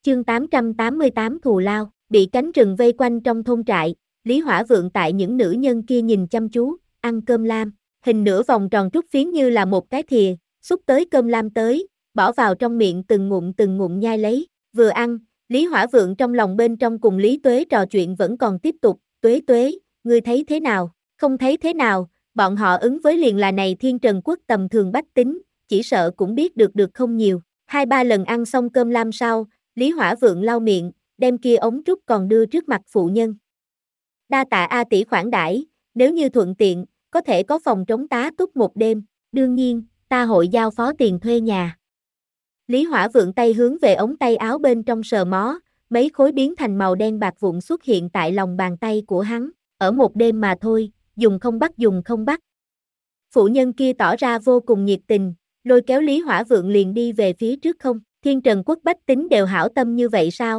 Chương 888 Thù Lao, bị cánh rừng vây quanh trong thôn trại, Lý Hỏa Vượng tại những nữ nhân kia nhìn chăm chú, ăn cơm lam, hình nửa vòng tròn trúc phiến như là một cái thìa, xúc tới cơm lam tới, bỏ vào trong miệng từng ngụm nhai lấy, vừa ăn, Lý Hỏa Vượng trong lòng bên trong cùng Lý Tuế trò chuyện vẫn còn tiếp tục, Tuế, ngươi thấy thế nào, không thấy thế nào, bọn họ ứng với liền là này Thiên Trần Quốc tầm thường bách tính, chỉ sợ cũng biết được không nhiều, 2-3 lần ăn xong cơm lam sau, Lý Hỏa Vượng lau miệng, đem kia ống trúc còn đưa trước mặt phụ nhân. Đa tạ A tỷ khoản đãi, nếu như thuận tiện, có thể có phòng trống tá túc một đêm, đương nhiên, ta hội giao phó tiền thuê nhà. Lý Hỏa Vượng tay hướng về ống tay áo bên trong sờ mó, mấy khối biến thành màu đen bạc vụn xuất hiện tại lòng bàn tay của hắn, ở một đêm mà thôi, dùng không bắt. Phụ nhân kia tỏ ra vô cùng nhiệt tình, lôi kéo Lý Hỏa Vượng liền đi về phía trước không, Thiên Trần Quốc bách tính đều hảo tâm như vậy sao?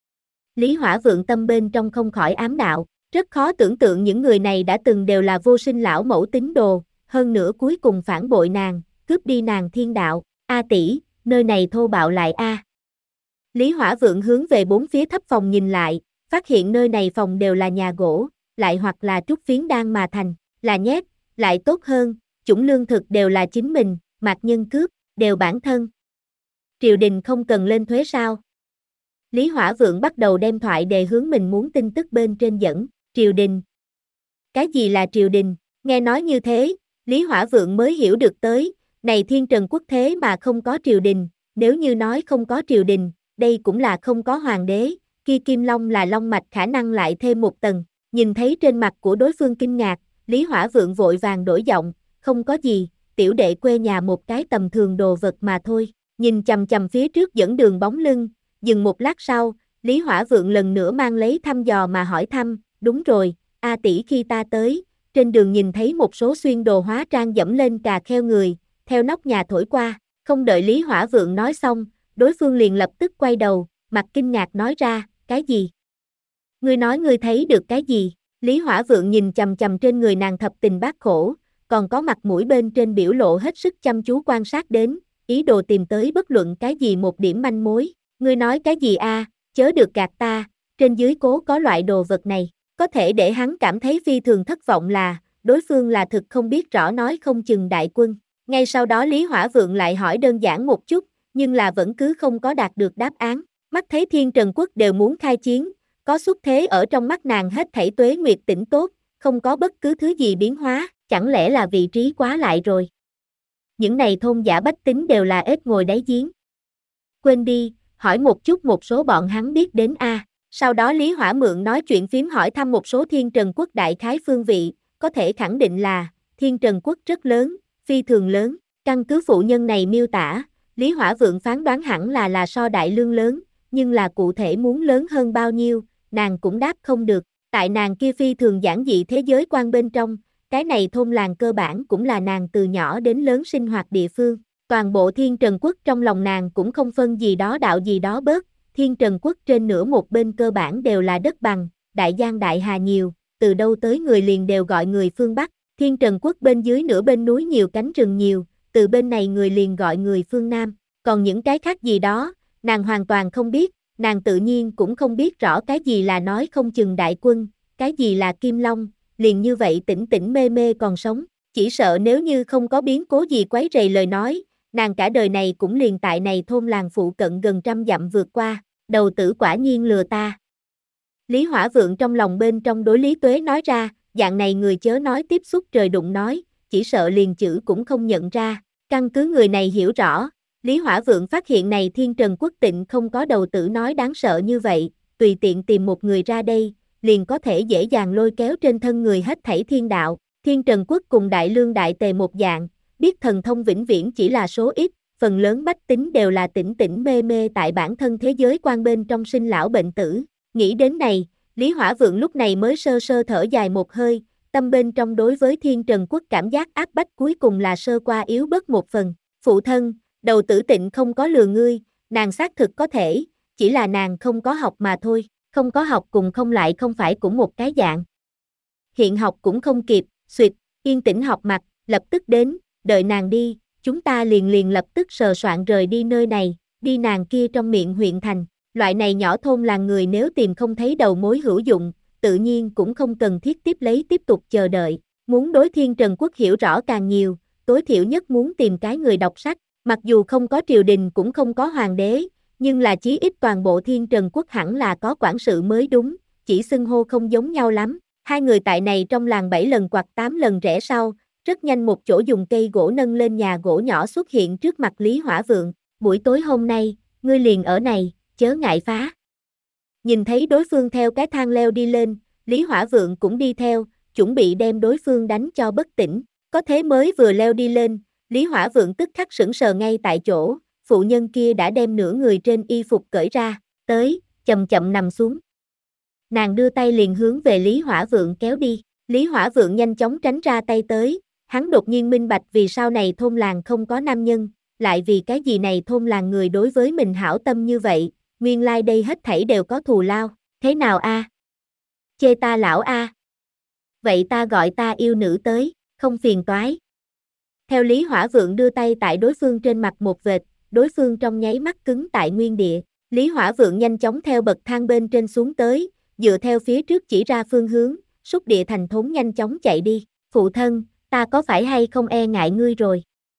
Lý Hỏa Vượng tâm bên trong không khỏi ám đạo, rất khó tưởng tượng những người này đã từng đều là vô sinh lão mẫu tín đồ, hơn nữa cuối cùng phản bội nàng, cướp đi nàng thiên đạo, A tỷ, nơi này thô bạo lại a. Lý Hỏa Vượng hướng về bốn phía thấp phòng nhìn lại, phát hiện nơi này phòng đều là nhà gỗ, lại hoặc là trúc phiến đan mà thành, là nhét, lại tốt hơn, chủng lương thực đều là chính mình, mạc nhân cướp, đều bản thân. Triều đình không cần lên thuế sao? Lý Hỏa Vượng bắt đầu đem thoại đề hướng mình muốn tin tức bên trên dẫn, triều đình. Cái gì là triều đình? Nghe nói như thế, Lý Hỏa Vượng mới hiểu được tới, này Thiên Trần Quốc thế mà không có triều đình, nếu như nói không có triều đình, đây cũng là không có hoàng đế, kia Kim Long là long mạch khả năng lại thêm một tầng, nhìn thấy trên mặt của đối phương kinh ngạc, Lý Hỏa Vượng vội vàng đổi giọng, không có gì, tiểu đệ quê nhà một cái tầm thường đồ vật mà thôi, nhìn chằm chằm phía trước dẫn đường bóng lưng, dừng một lát sau, Lý Hỏa Vượng lần nữa mang lấy thăm dò mà hỏi thăm, đúng rồi, A tỷ khi ta tới, trên đường nhìn thấy một số xuyên đồ hóa trang dẫm lên cà kheo người, theo nóc nhà thổi qua, không đợi Lý Hỏa Vượng nói xong, đối phương liền lập tức quay đầu, mặt kinh ngạc nói ra, cái gì? Ngươi nói ngươi thấy được cái gì? Lý Hỏa Vượng nhìn chằm chằm trên người nàng thập tình bát khổ, còn có mặt mũi bên trên biểu lộ hết sức chăm chú quan sát đến, ý đồ tìm tới bất luận cái gì một điểm manh mối. Ngươi nói cái gì a? Chớ được gạt ta, trên dưới cố có loại đồ vật này, có thể để hắn cảm thấy phi thường thất vọng là, đối phương là thực không biết rõ nói không chừng đại quân. Ngay sau đó Lý Hỏa Vượng lại hỏi đơn giản một chút, nhưng là vẫn cứ không có đạt được đáp án. Mắt thấy Thiên Trần Quốc đều muốn khai chiến, có xuất thế ở trong mắt nàng hết thảy tuế nguyệt tỉnh tốt, không có bất cứ thứ gì biến hóa, chẳng lẽ là vị trí quá lại rồi. Những này thôn giả bách tính đều là ếch ngồi đáy giếng. Quên đi, hỏi một chút một số bọn hắn biết đến a. Sau đó Lý Hỏa Mượn nói chuyện phím hỏi thăm một số Thiên Trần Quốc đại khái phương vị, có thể khẳng định là, Thiên Trần Quốc rất lớn, phi thường lớn, căn cứ phụ nhân này miêu tả, Lý Hỏa Vượng phán đoán hẳn là so đại lương lớn, nhưng là cụ thể muốn lớn hơn bao nhiêu, nàng cũng đáp không được, tại nàng kia phi thường giản dị thế giới quan bên trong, cái này thôn làng cơ bản cũng là nàng từ nhỏ đến lớn sinh hoạt địa phương, toàn bộ Thiên Trần Quốc trong lòng nàng cũng không phân gì đó đạo gì đó bớt, Thiên Trần Quốc trên nửa một bên cơ bản đều là đất bằng, đại giang đại hà nhiều, từ đâu tới người liền đều gọi người phương Bắc, Thiên Trần Quốc bên dưới nửa bên núi nhiều cánh rừng nhiều, từ bên này người liền gọi người phương Nam, còn những cái khác gì đó, nàng hoàn toàn không biết, nàng tự nhiên cũng không biết rõ cái gì là nói không chừng đại quân, cái gì là Kim Long, liền như vậy tỉnh tỉnh mê mê còn sống, chỉ sợ nếu như không có biến cố gì quấy rầy lời nói, nàng cả đời này cũng liền tại này thôn làng phụ cận gần 100 dặm vượt qua, đầu tử quả nhiên lừa ta. Lý Hỏa Vượng trong lòng bên trong đối Lý Tuế nói ra, dạng này người chớ nói tiếp xúc trời đụng nói, chỉ sợ liền chữ cũng không nhận ra, căn cứ người này hiểu rõ, Lý Hỏa Vượng phát hiện này Thiên Trần Quốc tịnh không có đầu tử nói đáng sợ như vậy, tùy tiện tìm một người ra đây, liền có thể dễ dàng lôi kéo trên thân người hết thảy thiên đạo, Thiên Trần Quốc cùng Đại Lương Đại Tề một dạng, biết thần thông vĩnh viễn chỉ là số ít, phần lớn bách tính đều là tỉnh tỉnh mê mê tại bản thân thế giới quan bên trong sinh lão bệnh tử. Nghĩ đến này, Lý Hỏa Vượng lúc này mới sơ sơ thở dài một hơi, tâm bên trong đối với Thiên Trần Quốc cảm giác áp bách cuối cùng là sơ qua yếu bớt một phần. Phụ thân, đầu tử tịnh không có lừa ngươi, nàng xác thực có thể, chỉ là nàng không có học mà thôi, không có học cùng không lại không phải cũng một cái dạng. Hiện học cũng không kịp, xuyệt, yên tĩnh học mặt, lập tức đến, đợi nàng đi, chúng ta liền lập tức sờ soạn rời đi nơi này, đi nàng kia trong miệng huyện thành. Loại này nhỏ thôn làng người nếu tìm không thấy đầu mối hữu dụng, tự nhiên cũng không cần thiết tiếp tục chờ đợi. Muốn đối Thiên Trần Quốc hiểu rõ càng nhiều, tối thiểu nhất muốn tìm cái người đọc sách, mặc dù không có triều đình cũng không có hoàng đế, nhưng là chí ít toàn bộ Thiên Trần Quốc hẳn là có quản sự mới đúng, chỉ xưng hô không giống nhau lắm. Hai người tại này trong làng 7 lần quặt 8 lần rẽ sau, rất nhanh một chỗ dùng cây gỗ nâng lên nhà gỗ nhỏ xuất hiện trước mặt Lý Hỏa Vượng. Buổi tối hôm nay, ngươi liền ở này, chớ ngại phá. Nhìn thấy đối phương theo cái thang leo đi lên, Lý Hỏa Vượng cũng đi theo, chuẩn bị đem đối phương đánh cho bất tỉnh. Có thế mới vừa leo đi lên, Lý Hỏa Vượng tức khắc sững sờ ngay tại chỗ, phụ nhân kia đã đem nửa người trên y phục cởi ra, tới, chậm chậm nằm xuống. Nàng đưa tay liền hướng về Lý Hỏa Vượng kéo đi, Lý Hỏa Vượng nhanh chóng tránh ra tay tới, hắn đột nhiên minh bạch vì sao này thôn làng không có nam nhân, lại vì cái gì này thôn làng người đối với mình hảo tâm như vậy, nguyên lai đây hết thảy đều có thù lao, thế nào a? Chê ta lão a? Vậy ta gọi ta yêu nữ tới, không phiền toái. Theo Lý Hỏa Vượng đưa tay tại đối phương trên mặt một vệt, đối phương trong nháy mắt cứng tại nguyên địa, Lý Hỏa Vượng nhanh chóng theo bậc thang bên trên xuống tới, dựa theo phía trước chỉ ra phương hướng, xúc địa thành thốn nhanh chóng chạy đi, phụ thân, ta có phải hay không e ngại ngươi rồi?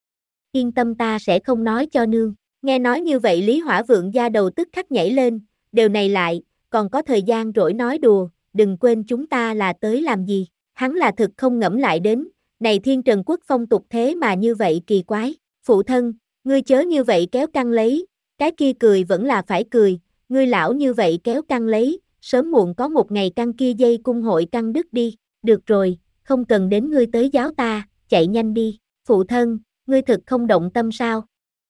Yên tâm ta sẽ không nói cho nương. Nghe nói như vậy Lý Hỏa Vượng da đầu tức khắc nhảy lên, điều này lại, còn có thời gian rỗi nói đùa, đừng quên chúng ta là tới làm gì, hắn là thực không ngẫm lại đến, này Thiên Trần Quốc phong tục thế mà như vậy kỳ quái, phụ thân, ngươi chớ như vậy kéo căng lấy, cái kia cười vẫn là phải cười, ngươi lão như vậy kéo căng lấy, sớm muộn có một ngày căng kia dây cung hội căng đứt đi, được rồi, không cần đến ngươi tới giáo ta, chạy nhanh đi, phụ thân, ngươi thực không động tâm sao?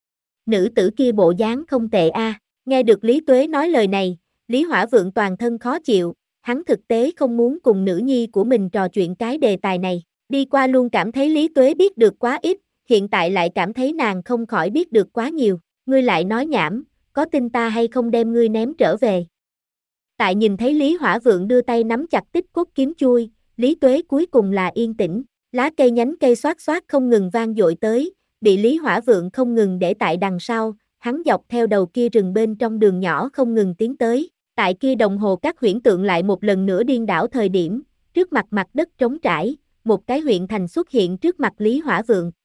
Nữ tử kia bộ dáng không tệ a. Nghe được Lý Tuế nói lời này, Lý Hỏa Vượng toàn thân khó chịu, hắn thực tế không muốn cùng nữ nhi của mình trò chuyện cái đề tài này, đi qua luôn cảm thấy Lý Tuế biết được quá ít, hiện tại lại cảm thấy nàng không khỏi biết được quá nhiều, ngươi lại nói nhảm, có tin ta hay không đem ngươi ném trở về. Tại nhìn thấy Lý Hỏa Vượng đưa tay nắm chặt tích cốt kiếm chui, Lý Tuế cuối cùng là yên tĩnh, lá cây nhánh cây xoát xoát không ngừng vang dội tới, bị Lý Hỏa Vượng không ngừng để tại đằng sau, hắn dọc theo đầu kia rừng bên trong đường nhỏ không ngừng tiến tới, tại kia đồng hồ các huyễn tượng lại một lần nữa điên đảo thời điểm, trước mặt mặt đất trống trải, một cái huyện thành xuất hiện trước mặt Lý Hỏa Vượng,